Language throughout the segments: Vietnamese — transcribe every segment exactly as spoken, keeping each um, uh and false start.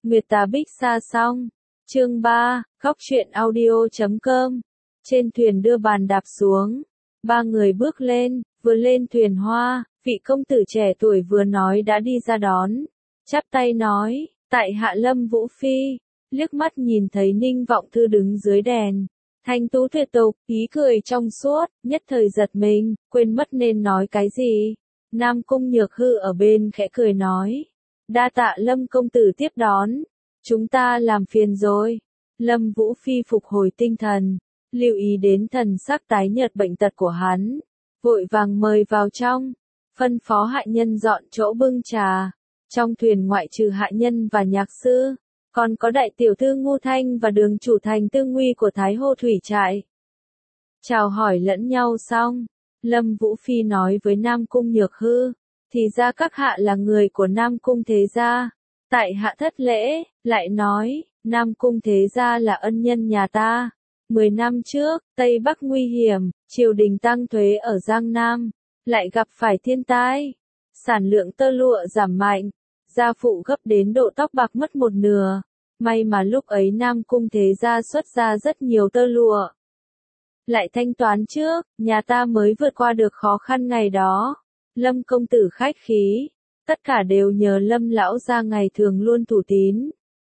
Nguyệt Tà Bích Sa xong. Chương ba, Khóc Chuyện Audio chấm com. Trên thuyền đưa bàn đạp xuống. Ba người bước lên, vừa lên thuyền hoa, vị công tử trẻ tuổi vừa nói đã đi ra đón. Chắp tay nói, tại hạ Lâm Vũ Phi, liếc mắt nhìn thấy Ninh Vọng Thư đứng dưới đèn. Thanh tú tuyệt tục, ý cười trong suốt, nhất thời giật mình, quên mất nên nói cái gì. Nam Cung Nhược Hư ở bên khẽ cười nói. Đa tạ Lâm công tử tiếp đón. Chúng ta làm phiền rồi. Lâm Vũ Phi phục hồi tinh thần, lưu ý đến thần sắc tái nhợt bệnh tật của hắn. Vội vàng mời vào trong, phân phó hạ nhân dọn chỗ bưng trà. Trong thuyền ngoại trừ hạ nhân và nhạc sư, còn có đại tiểu thư Ngu Thanh và đường chủ thành Tư Nguy của Thái Hồ Thủy Trại. Chào hỏi lẫn nhau xong, Lâm Vũ Phi nói với Nam Cung Nhược Hư, thì ra các hạ là người của Nam Cung thế gia. Tại hạ thất lễ, lại nói, Nam Cung thế gia là ân nhân nhà ta. Mười năm trước, Tây Bắc nguy hiểm, triều đình tăng thuế ở Giang Nam, lại gặp phải thiên tai. Sản lượng tơ lụa giảm mạnh, gia phụ gấp đến độ tóc bạc mất một nửa. May mà lúc ấy Nam Cung thế gia xuất ra rất nhiều tơ lụa. Lại thanh toán trước, nhà ta mới vượt qua được khó khăn ngày đó. Lâm công tử khách khí, tất cả đều nhờ Lâm lão gia ngày thường luôn thủ tín.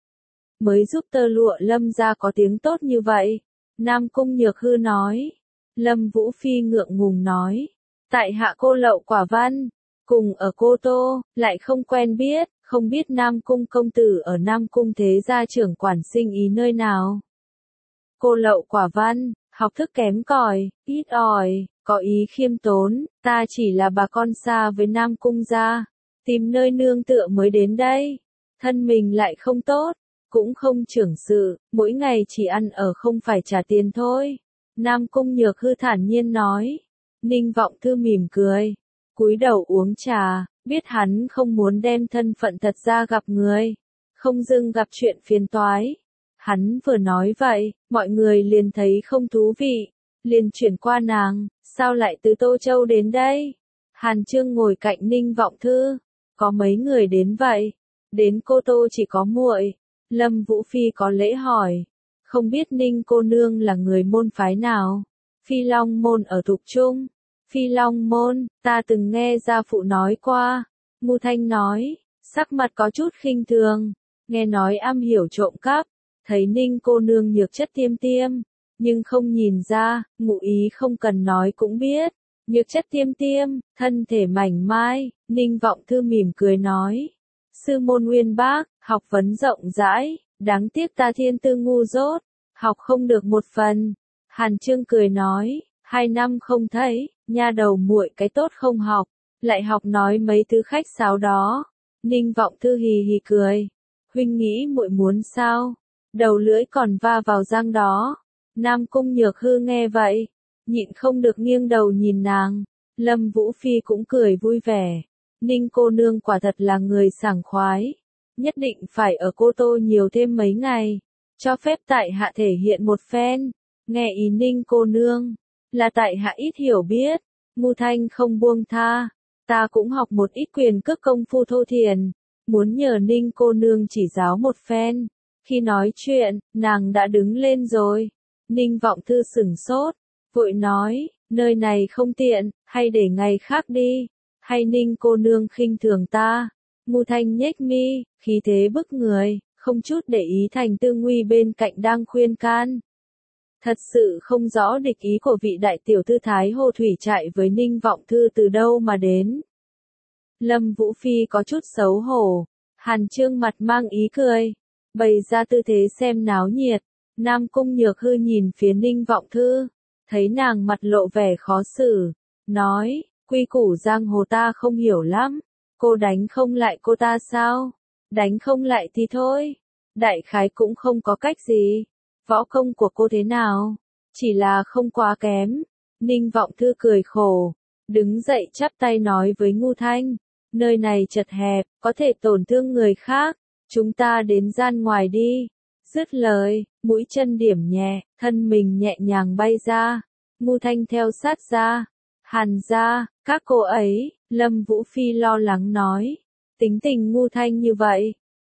Mới giúp tơ lụa Lâm gia có tiếng tốt như vậy. Nam Cung Nhược Hư nói. Lâm Vũ Phi ngượng ngùng nói. Tại hạ cô Lậu Quả Văn, cùng ở Cô Tô, lại không quen biết, không biết Nam Cung công tử ở Nam Cung thế gia trưởng quản sinh ý nơi nào. Cô Lậu Quả Văn, học thức kém cỏi, ít ỏi, có ý khiêm tốn, ta chỉ là bà con xa với Nam Cung gia, tìm nơi nương tựa mới đến đây. Thân mình lại không tốt, cũng không trưởng sự, mỗi ngày chỉ ăn ở không phải trả tiền thôi. Nam Cung Nhược Hư thản nhiên nói. Ninh Vọng Thư mỉm cười, cúi đầu uống trà, biết hắn không muốn đem thân phận thật ra gặp người, không dưng gặp chuyện phiền toái. Hắn vừa nói vậy, mọi người liền thấy không thú vị, liền chuyển qua nàng, sao lại từ Tô Châu đến đây? Hàn Chương ngồi cạnh Ninh Vọng Thư, có mấy người đến vậy? Đến Cô Tô chỉ có muội. Lâm Vũ Phi có lễ hỏi, không biết Ninh cô nương là người môn phái nào? Phi Long môn ở Thục Trung. Phi Long môn, ta từng nghe gia phụ nói qua. Ngu Thanh nói, sắc mặt có chút khinh thường, nghe nói am hiểu trộm cắp, thấy Ninh cô nương nhược chất tiêm tiêm, nhưng không nhìn ra, ngụ ý không cần nói cũng biết. Nhược chất tiêm tiêm, thân thể mảnh mai. Ninh Vọng Thư mỉm cười nói. Sư môn uyên bác, học vấn rộng rãi, đáng tiếc ta thiên tư ngu dốt, học không được một phần. Hàn Chương cười nói, hai năm không thấy, nha đầu muội cái tốt không học, lại học nói mấy thứ khách sáo đó. Ninh Vọng Thư hì hì cười, huynh nghĩ muội muốn sao? Đầu lưỡi còn va vào răng đó. Nam Cung Nhược Hư nghe vậy, nhịn không được nghiêng đầu nhìn nàng. Lâm Vũ Phi cũng cười vui vẻ. Ninh cô nương quả thật là người sảng khoái, nhất định phải ở Cô Tô nhiều thêm mấy ngày, cho phép tại hạ thể hiện một phen. Nghe ý Ninh cô nương, là tại hạ ít hiểu biết. Ngu Thanh không buông tha, ta cũng học một ít quyền cước công phu thô thiền, muốn nhờ Ninh cô nương chỉ giáo một phen. Khi nói chuyện, nàng đã đứng lên rồi. Ninh Vọng Thư sửng sốt, vội nói, nơi này không tiện, hay để ngày khác đi. Hay Ninh cô nương khinh thường ta? Ngu Thanh nhếch mi, khí thế bức người, không chút để ý Thành Tư Nguy bên cạnh đang khuyên can. Thật sự không rõ địch ý của vị đại tiểu thư Thái Hồ Thủy Trại với Ninh Vọng Thư từ đâu mà đến. Lâm Vũ Phi có chút xấu hổ, Hàn Chương mặt mang ý cười, bày ra tư thế xem náo nhiệt. Nam Cung Nhược Hư nhìn phía Ninh Vọng Thư, thấy nàng mặt lộ vẻ khó xử, nói, quy củ giang hồ ta không hiểu lắm, cô đánh không lại cô ta sao? Đánh không lại thì thôi, đại khái cũng không có cách gì. Võ công của cô thế nào? Chỉ là không quá kém. Ninh Vọng Thư cười khổ, đứng dậy chắp tay nói với Ngu Thanh, nơi này chật hẹp, có thể tổn thương người khác, chúng ta đến gian ngoài đi. Dứt lời, mũi chân điểm nhẹ, thân mình nhẹ nhàng bay ra. Ngu Thanh theo sát ra. Hàn gia, các cô ấy, Lâm Vũ Phi lo lắng nói. Tính tình Ngu Thanh như vậy,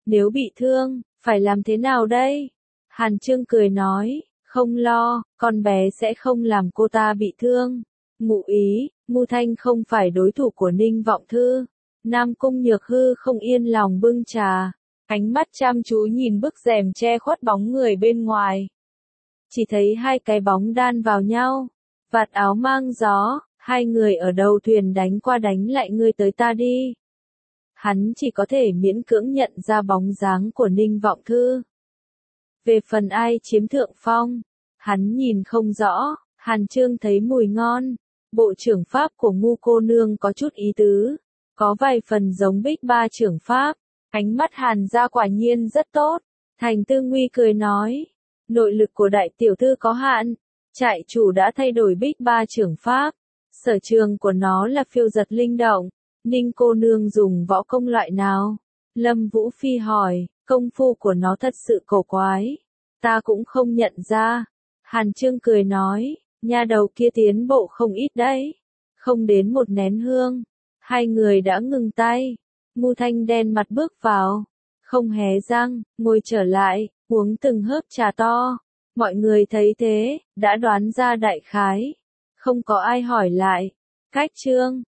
Nếu bị thương, phải làm thế nào đây? Hàn Trương cười nói, không lo, con bé sẽ không làm cô ta bị thương. Ngụ ý, Ngưu Thanh không phải đối thủ của Ninh Vọng Thư. Nam Cung Nhược Hư không yên lòng bưng trà, ánh mắt chăm chú nhìn bức rèm che khuất bóng người bên ngoài. Chỉ thấy hai cái bóng đan vào nhau, vạt áo mang gió, hai người ở đầu thuyền đánh qua đánh lại ngươi tới ta đi. Hắn chỉ có thể miễn cưỡng nhận ra bóng dáng của Ninh Vọng Thư. Về phần ai chiếm thượng phong, hắn nhìn không rõ. Hàn Trương thấy mùi ngon, bộ trưởng pháp của Ngu cô nương có chút ý tứ, có vài phần giống Bích Ba trưởng pháp. Ánh mắt Hàn gia quả nhiên rất tốt. Thành Tư Nguy cười nói, nội lực của đại tiểu thư có hạn, trại chủ đã thay đổi Bích Ba trưởng pháp, sở trường của nó là phiêu giật linh động. Ninh cô nương dùng võ công loại nào? Lâm Vũ Phi hỏi, công phu của nó thật sự cổ quái, ta cũng không nhận ra. Hàn Trương cười nói, nha đầu kia tiến bộ không ít đấy. Không đến một nén hương, hai người đã ngừng tay. Ngưu Thanh đen mặt bước vào, không hé răng, ngồi trở lại, uống từng hớp trà to. Mọi người thấy thế, đã đoán ra đại khái. Không có ai hỏi lại. Cách chương